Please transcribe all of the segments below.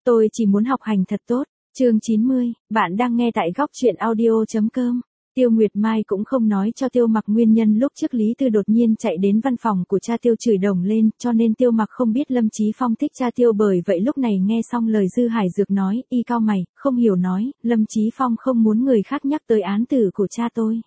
Tôi chỉ muốn học hành thật tốt. Chương 90, bạn đang nghe tại góc truyện audio.com. Tiêu Nguyệt Mai cũng không nói cho Tiêu Mặc nguyên nhân lúc trước Lý Tư đột nhiên chạy đến văn phòng của cha Tiêu chửi đồng lên, cho nên Tiêu Mặc không biết Lâm Chí Phong thích cha Tiêu, bởi vậy lúc này nghe xong lời Dư Hải Dược nói, y cau mày, không hiểu nói, Lâm Chí Phong không muốn người khác nhắc tới án tử của cha tôi.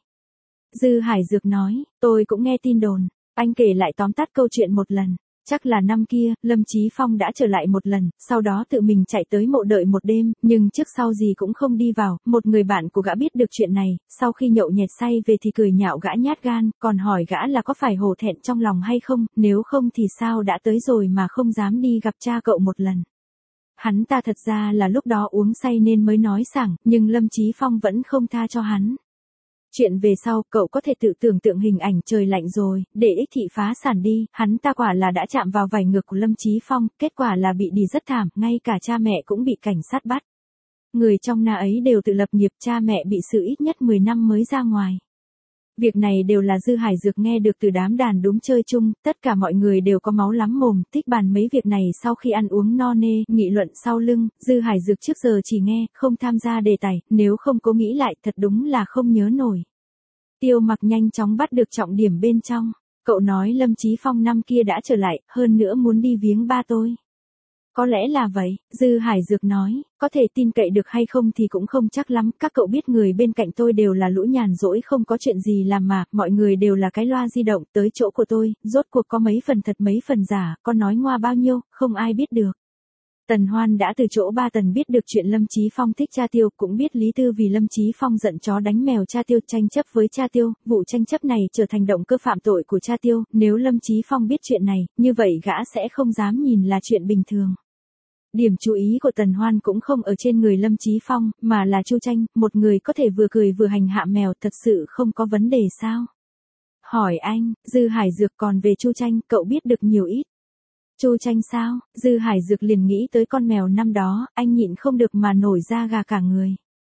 Dư Hải Dược nói, tôi cũng nghe tin đồn. Anh kể lại tóm tắt câu chuyện một lần. Chắc là năm kia, Lâm Chí Phong đã trở lại một lần, sau đó tự mình chạy tới mộ đợi một đêm, nhưng trước sau gì cũng không đi vào. Một người bạn của gã biết được chuyện này, sau khi nhậu nhẹt say về thì cười nhạo gã nhát gan, còn hỏi gã là có phải hổ thẹn trong lòng hay không, nếu không thì sao đã tới rồi mà không dám đi gặp cha cậu một lần. Hắn ta thật ra là lúc đó uống say nên mới nói sảng, nhưng Lâm Chí Phong vẫn không tha cho hắn. Chuyện về sau, cậu có thể tự tưởng tượng hình ảnh trời lạnh rồi, để ích thị phá sản đi, hắn ta quả là đã chạm vào vảy ngược của Lâm Chí Phong, kết quả là bị đì rất thảm, ngay cả cha mẹ cũng bị cảnh sát bắt. Người trong nhà ấy đều tự lập nghiệp, cha mẹ bị xử ít nhất 10 năm mới ra ngoài. Việc này đều là Dư Hải Dược nghe được từ đám đàn đúng chơi chung, tất cả mọi người đều có máu lắm mồm, tích bàn mấy việc này sau khi ăn uống no nê, nghị luận sau lưng, Dư Hải Dược trước giờ chỉ nghe, không tham gia đề tài, nếu không cố nghĩ lại thật đúng là không nhớ nổi. Tiêu Mặc nhanh chóng bắt được trọng điểm bên trong, cậu nói Lâm Chí Phong năm kia đã trở lại, hơn nữa muốn đi viếng ba tôi. Có lẽ là vậy, Dư Hải Dược nói, có thể tin cậy được hay không thì cũng không chắc lắm, các cậu biết người bên cạnh tôi đều là lũ nhàn rỗi không có chuyện gì làm mà, mọi người đều là cái loa di động, tới chỗ của tôi, rốt cuộc có mấy phần thật mấy phần giả, có nói ngoa bao nhiêu, không ai biết được. Tần Hoan đã từ chỗ ba Tần biết được chuyện Lâm Chí Phong thích cha Tiêu, cũng biết Lý Tư vì Lâm Chí Phong giận chó đánh mèo cha Tiêu tranh chấp với cha Tiêu, vụ tranh chấp này trở thành động cơ phạm tội của cha Tiêu, nếu Lâm Chí Phong biết chuyện này, như vậy gã sẽ không dám nhìn là chuyện bình thường. Điểm chú ý của Tần Hoan cũng không ở trên người Lâm Chí Phong, mà là Chu Tranh, một người có thể vừa cười vừa hành hạ mèo, thật sự không có vấn đề sao? Hỏi anh, Dư Hải Dược, còn về Chu Tranh, cậu biết được nhiều ít. Chu Tranh sao? Dư Hải Dược liền nghĩ tới con mèo năm đó, anh nhịn không được mà nổi da gà cả người.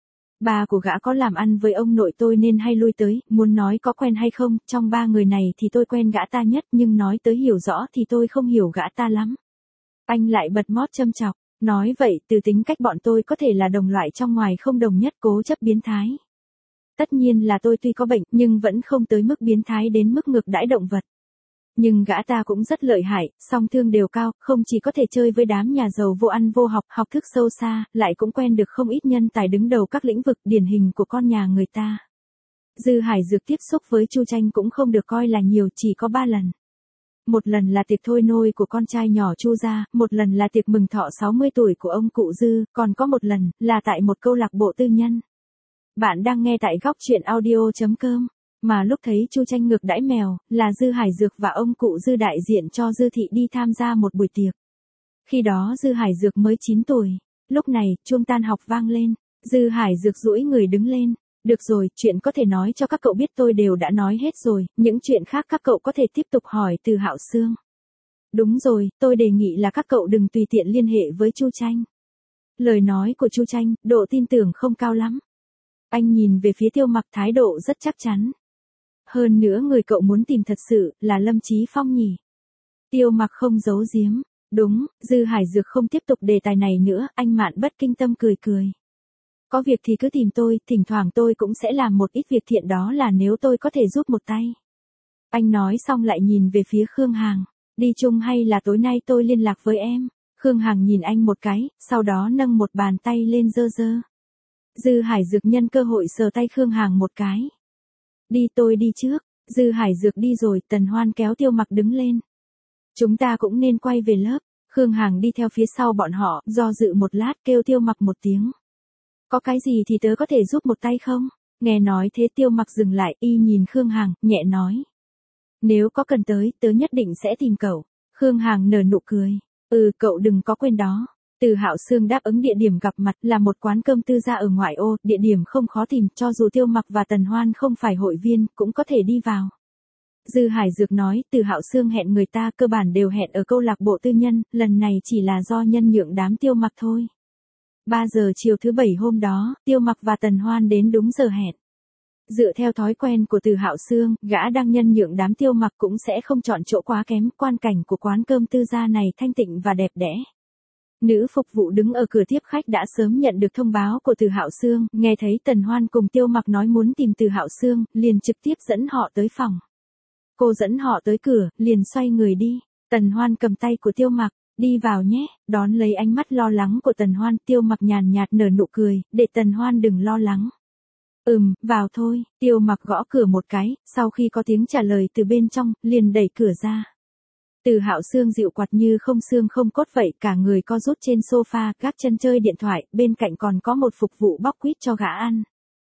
Ba của gã có làm ăn với ông nội tôi nên hay lui tới, muốn nói có quen hay không, trong ba người này thì tôi quen gã ta nhất, nhưng nói tới hiểu rõ thì tôi không hiểu gã ta lắm. Anh lại bật mót châm chọc, nói vậy từ tính cách bọn tôi có thể là đồng loại trong ngoài không đồng nhất, cố chấp biến thái. Tất nhiên là tôi tuy có bệnh nhưng vẫn không tới mức biến thái đến mức ngược đãi động vật. Nhưng gã ta cũng rất lợi hại, song thương đều cao, không chỉ có thể chơi với đám nhà giàu vô ăn vô học, học thức sâu xa, lại cũng quen được không ít nhân tài đứng đầu các lĩnh vực điển hình của con nhà người ta. Dư Hải Dược tiếp xúc với Chu Tranh cũng không được coi là nhiều, chỉ có 3 lần. Một lần là tiệc thôi nôi của con trai nhỏ Chu gia, một lần là tiệc mừng thọ 60 tuổi của ông cụ Dư, còn có một lần là tại một câu lạc bộ tư nhân. Bạn đang nghe tại góc truyện audio.com. Mà lúc thấy Chu Tranh ngược đãi mèo, là Dư Hải Dược và ông cụ Dư đại diện cho Dư thị đi tham gia một buổi tiệc. Khi đó Dư Hải Dược mới 9 tuổi. Lúc này, chuông tan học vang lên. Dư Hải Dược duỗi người đứng lên. Được rồi, chuyện có thể nói cho các cậu biết tôi đều đã nói hết rồi, những chuyện khác các cậu có thể tiếp tục hỏi từ Hạo Sương. Đúng rồi, tôi đề nghị là các cậu đừng tùy tiện liên hệ với Chu Tranh. Lời nói của Chu Tranh, độ tin tưởng không cao lắm. Anh nhìn về phía Tiêu Mặc, thái độ rất chắc chắn. Hơn nữa người cậu muốn tìm thật sự là Lâm Chí Phong nhỉ? Tiêu Mặc không giấu giếm. Đúng, Dư Hải Dược không tiếp tục đề tài này nữa, anh Mạn Bất Kinh Tâm cười cười. Có việc thì cứ tìm tôi, thỉnh thoảng tôi cũng sẽ làm một ít việc thiện, đó là nếu tôi có thể giúp một tay. Anh nói xong lại nhìn về phía Khương Hàng. Đi chung hay là tối nay tôi liên lạc với em? Khương Hàng nhìn anh một cái, sau đó nâng một bàn tay lên giơ giơ. Dư Hải Dược nhân cơ hội sờ tay Khương Hàng một cái. Đi, tôi đi trước. Dư Hải Dược đi rồi, Tần Hoan kéo Tiêu Mặc đứng lên. Chúng ta cũng nên quay về lớp. Khương Hàng đi theo phía sau bọn họ, do dự một lát kêu Tiêu Mặc một tiếng. Có cái gì thì tớ có thể giúp một tay không? Nghe nói thế Tiêu Mặc dừng lại, y nhìn Khương Hàng, nhẹ nói. Nếu có cần tới, tớ nhất định sẽ tìm cậu. Khương Hàng nở nụ cười. Cậu đừng có quên đó. Từ Hạo Sương đáp ứng địa điểm gặp mặt là một quán cơm tư gia ở ngoại ô, địa điểm không khó tìm, cho dù Tiêu Mặc và Tần Hoan không phải hội viên, cũng có thể đi vào. Dư Hải Dược nói, Từ Hạo Sương hẹn người ta cơ bản đều hẹn ở câu lạc bộ tư nhân, lần này chỉ là do nhân nhượng đám Tiêu Mặc thôi. 3 giờ chiều thứ 7 hôm đó, Tiêu Mặc và Tần Hoan đến đúng giờ hẹn. Dựa theo thói quen của Từ Hạo Sương, gã đang nhân nhượng đám Tiêu Mặc cũng sẽ không chọn chỗ quá kém, quan cảnh của quán cơm tư gia này thanh tịnh và đẹp đẽ. Nữ phục vụ đứng ở cửa tiếp khách đã sớm nhận được thông báo của Từ Hạo Sương, nghe thấy Tần Hoan cùng Tiêu Mặc nói muốn tìm Từ Hạo Sương, liền trực tiếp dẫn họ tới phòng. Cô dẫn họ tới cửa, liền xoay người đi. Tần Hoan cầm tay của Tiêu Mặc, đi vào nhé, đón lấy ánh mắt lo lắng của Tần Hoan, Tiêu Mặc nhàn nhạt nở nụ cười, để Tần Hoan đừng lo lắng. Vào thôi, Tiêu Mặc gõ cửa một cái, sau khi có tiếng trả lời từ bên trong, liền đẩy cửa ra. Từ Hạo Sương dịu quạt như không xương không cốt vậy, cả người co rút trên sofa, gác chân chơi điện thoại, bên cạnh còn có một phục vụ bóc quýt cho gã ăn.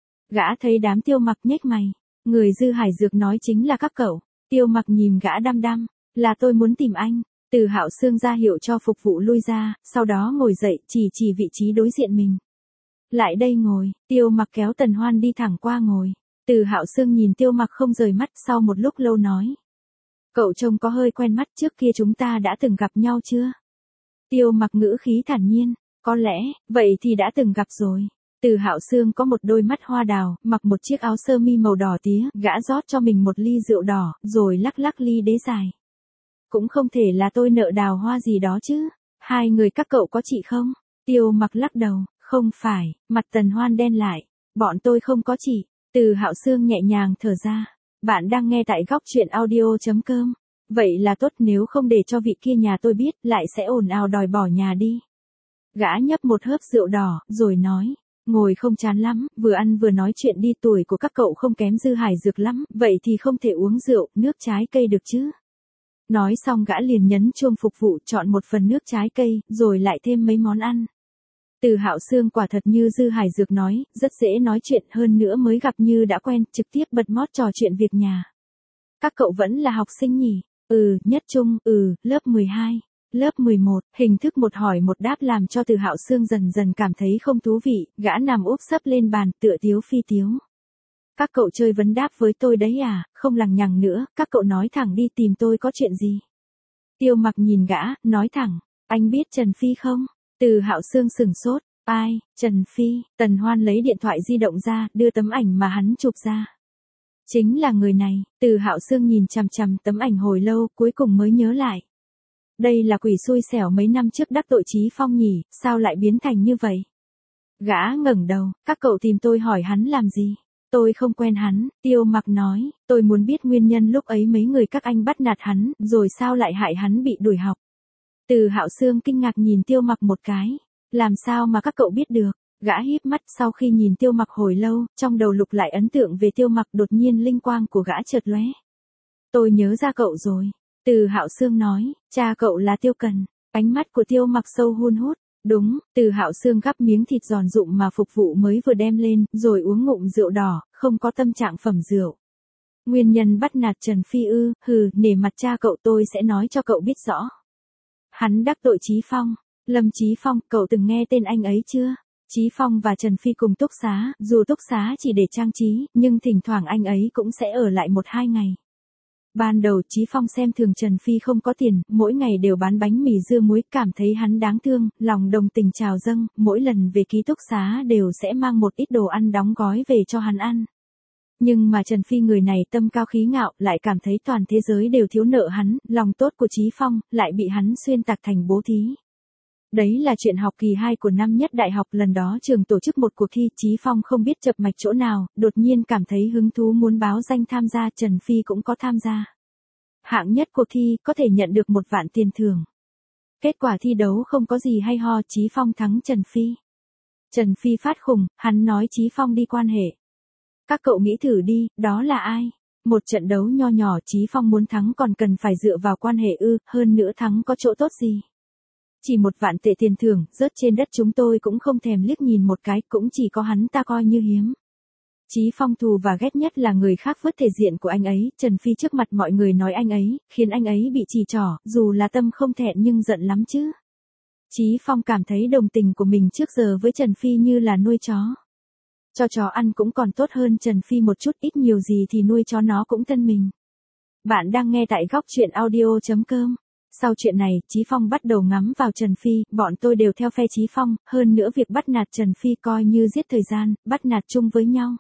Gã thấy đám Tiêu Mặc nhếch mày, người Dư Hải Dược nói chính là các cậu. Tiêu Mặc nhìn gã đăm đăm, là tôi muốn tìm anh. Từ Hạo Sương ra hiệu cho phục vụ lui ra, sau đó ngồi dậy, chỉ vị trí đối diện mình. Lại đây ngồi, Tiêu Mặc kéo Tần Hoan đi thẳng qua ngồi. Từ Hạo Sương nhìn Tiêu Mặc không rời mắt, sau một lúc lâu nói. Cậu trông có hơi quen mắt, trước kia chúng ta đã từng gặp nhau chưa? Tiêu Mặc ngữ khí thản nhiên, có lẽ, vậy thì đã từng gặp rồi. Từ Hạo Sương có một đôi mắt hoa đào, mặc một chiếc áo sơ mi màu đỏ tía, gã rót cho mình một ly rượu đỏ, rồi lắc lắc ly đế dài. Cũng không thể là tôi nợ đào hoa gì đó chứ. Hai người các cậu có chị không? Tiêu Mặc lắc đầu, không phải, mặt Tần Hoan đen lại. Bọn tôi không có chị. Từ Hạo Sương nhẹ nhàng thở ra. Bạn đang nghe tại góc truyện audio.com. Vậy là tốt, nếu không để cho vị kia nhà tôi biết, lại sẽ ồn ào đòi bỏ nhà đi. Gã nhấp một hớp rượu đỏ, rồi nói. Ngồi không chán lắm, vừa ăn vừa nói chuyện đi, tuổi của các cậu không kém Dư Hải Dược lắm, vậy thì không thể uống rượu, nước trái cây được chứ. Nói xong gã liền nhấn chuông phục vụ chọn một phần nước trái cây, rồi lại thêm mấy món ăn. Từ Hạo Sương quả thật như Dư Hải Dược nói, rất dễ nói chuyện, hơn nữa mới gặp như đã quen, trực tiếp bật mót trò chuyện việc nhà. Các cậu vẫn là học sinh nhỉ? Nhất trung, lớp 12, lớp 11, hình thức một hỏi một đáp làm cho Từ Hạo Sương dần dần cảm thấy không thú vị, gã nằm úp sấp lên bàn, tựa tiếu phi tiếu. Các cậu chơi vấn đáp với tôi đấy à, không lằng nhằng nữa, các cậu nói thẳng đi, tìm tôi có chuyện gì? Tiêu Mặc nhìn gã, nói thẳng, anh biết Trần Phi không? Từ Hạo Sương sửng sốt, ai, Trần Phi? Tần Hoan lấy điện thoại di động ra, đưa tấm ảnh mà hắn chụp ra. Chính là người này. Từ Hạo Sương nhìn chằm chằm tấm ảnh hồi lâu, cuối cùng mới nhớ lại. Đây là quỷ xui xẻo mấy năm trước đắc tội Chí Phong nhỉ, sao lại biến thành như vậy? Gã ngẩng đầu, các cậu tìm tôi hỏi hắn làm gì? Tôi không quen hắn, Tiêu Mặc nói, tôi muốn biết nguyên nhân lúc ấy mấy người các anh bắt nạt hắn, rồi sao lại hại hắn bị đuổi học. Từ Hạo Sương kinh ngạc nhìn Tiêu Mặc một cái, làm sao mà các cậu biết được? Gã híp mắt, sau khi nhìn Tiêu Mặc hồi lâu, trong đầu lục lại ấn tượng về Tiêu Mặc, đột nhiên linh quang của gã chợt lóe. Tôi nhớ ra cậu rồi. Từ Hạo Sương nói, cha cậu là Tiêu Cần. Ánh mắt của Tiêu Mặc sâu hun hút. Đúng, Từ Hạo Sương gắp miếng thịt giòn rụm mà phục vụ mới vừa đem lên, rồi uống ngụm rượu đỏ, không có tâm trạng phẩm rượu. Nguyên nhân bắt nạt Trần Phi ư? Nể mặt cha cậu tôi sẽ nói cho cậu biết rõ. Hắn đắc tội Chí Phong. Lâm Chí Phong, cậu từng nghe tên anh ấy chưa? Chí Phong và Trần Phi cùng túc xá, dù túc xá chỉ để trang trí, nhưng thỉnh thoảng anh ấy cũng sẽ ở lại 1-2 ngày. Ban đầu Chí Phong xem thường Trần Phi không có tiền, mỗi ngày đều bán bánh mì dưa muối, cảm thấy hắn đáng thương, lòng đồng tình trào dâng, mỗi lần về ký túc xá đều sẽ mang một ít đồ ăn đóng gói về cho hắn ăn. Nhưng mà Trần Phi người này tâm cao khí ngạo, lại cảm thấy toàn thế giới đều thiếu nợ hắn, lòng tốt của Chí Phong lại bị hắn xuyên tạc thành bố thí. Đấy là chuyện học kỳ 2 của năm nhất đại học, lần đó trường tổ chức một cuộc thi, Chí Phong không biết chập mạch chỗ nào, đột nhiên cảm thấy hứng thú muốn báo danh tham gia, Trần Phi cũng có tham gia. Hạng nhất cuộc thi có thể nhận được 1 vạn tiền thưởng. Kết quả thi đấu không có gì hay ho, Chí Phong thắng Trần Phi. Trần Phi phát khùng, hắn nói Chí Phong đi quan hệ. Các cậu nghĩ thử đi, đó là ai? Một trận đấu nho nhỏ Chí Phong muốn thắng còn cần phải dựa vào quan hệ ư, hơn nữa thắng có chỗ tốt gì? Chỉ 1 vạn tệ tiền thưởng, rớt trên đất chúng tôi cũng không thèm liếc nhìn một cái, cũng chỉ có hắn ta coi như hiếm. Chí Phong thù và ghét nhất là người khác vứt thể diện của anh ấy, Trần Phi trước mặt mọi người nói anh ấy, khiến anh ấy bị chỉ trỏ, dù là tâm không thẹn nhưng giận lắm chứ. Chí Phong cảm thấy đồng tình của mình trước giờ với Trần Phi như là nuôi chó. Cho chó ăn cũng còn tốt hơn Trần Phi một chút, ít nhiều gì thì nuôi chó nó cũng thân mình. Bạn đang nghe tại góc truyện audio.com. Sau chuyện này, Chí Phong bắt đầu ngắm vào Trần Phi, bọn tôi đều theo phe Chí Phong, hơn nữa việc bắt nạt Trần Phi coi như giết thời gian, bắt nạt chung với nhau.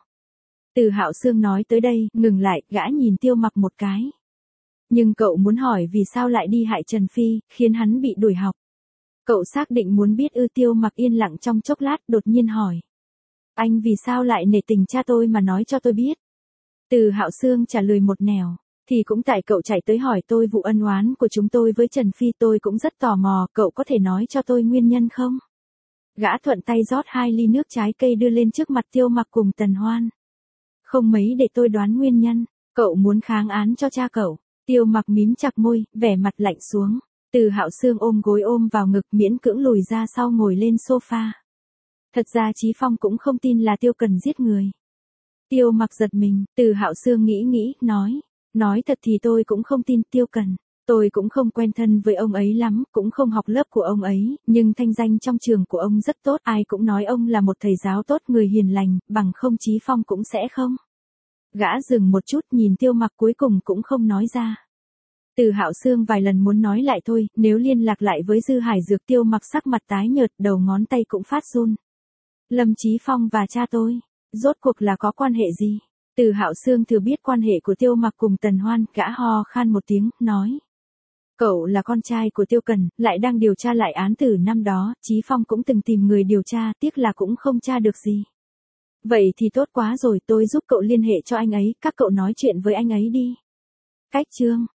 Từ Hạo Sương nói tới đây, ngừng lại, gã nhìn Tiêu Mặc một cái. Nhưng cậu muốn hỏi vì sao lại đi hại Trần Phi, khiến hắn bị đuổi học. Cậu xác định muốn biết ư? Tiêu Mặc yên lặng trong chốc lát đột nhiên hỏi. Anh vì sao lại nể tình cha tôi mà nói cho tôi biết? Từ Hạo Sương trả lời một nẻo. Thì cũng tại cậu chạy tới hỏi tôi vụ ân oán của chúng tôi với Trần Phi, tôi cũng rất tò mò, cậu có thể nói cho tôi nguyên nhân không? Gã thuận tay rót 2 ly nước trái cây đưa lên trước mặt Tiêu Mặc cùng Tần Hoan. Không mấy để tôi đoán nguyên nhân, cậu muốn kháng án cho cha cậu. Tiêu Mặc mím chặt môi, vẻ mặt lạnh xuống. Từ Hạo Sương ôm gối ôm vào ngực, miễn cưỡng lùi ra sau ngồi lên sofa. Thật ra Chí Phong cũng không tin là Tiêu Cần giết người. Tiêu Mặc giật mình, Từ Hạo Sương nghĩ, nói thật thì tôi cũng không tin Tiêu Cần. Tôi cũng không quen thân với ông ấy lắm, cũng không học lớp của ông ấy, nhưng thanh danh trong trường của ông rất tốt, ai cũng nói ông là một thầy giáo tốt, người hiền lành, bằng không Chí Phong cũng sẽ không. Gã dừng một chút nhìn Tiêu Mặc cuối cùng cũng không nói ra. Từ Hạo Sương vài lần muốn nói lại thôi, nếu liên lạc lại với Dư Hải Dược. Tiêu Mặc sắc mặt tái nhợt, đầu ngón tay cũng phát run. Lâm Chí Phong và cha tôi, rốt cuộc là có quan hệ gì? Từ Hạo Sương thừa biết quan hệ của Tiêu Mặc cùng Tần Hoan, gã ho khan một tiếng, nói. Cậu là con trai của Tiêu Cần, lại đang điều tra lại án tử năm đó, Chí Phong cũng từng tìm người điều tra, tiếc là cũng không tra được gì. Vậy thì tốt quá rồi, tôi giúp cậu liên hệ cho anh ấy, các cậu nói chuyện với anh ấy đi. Cách chương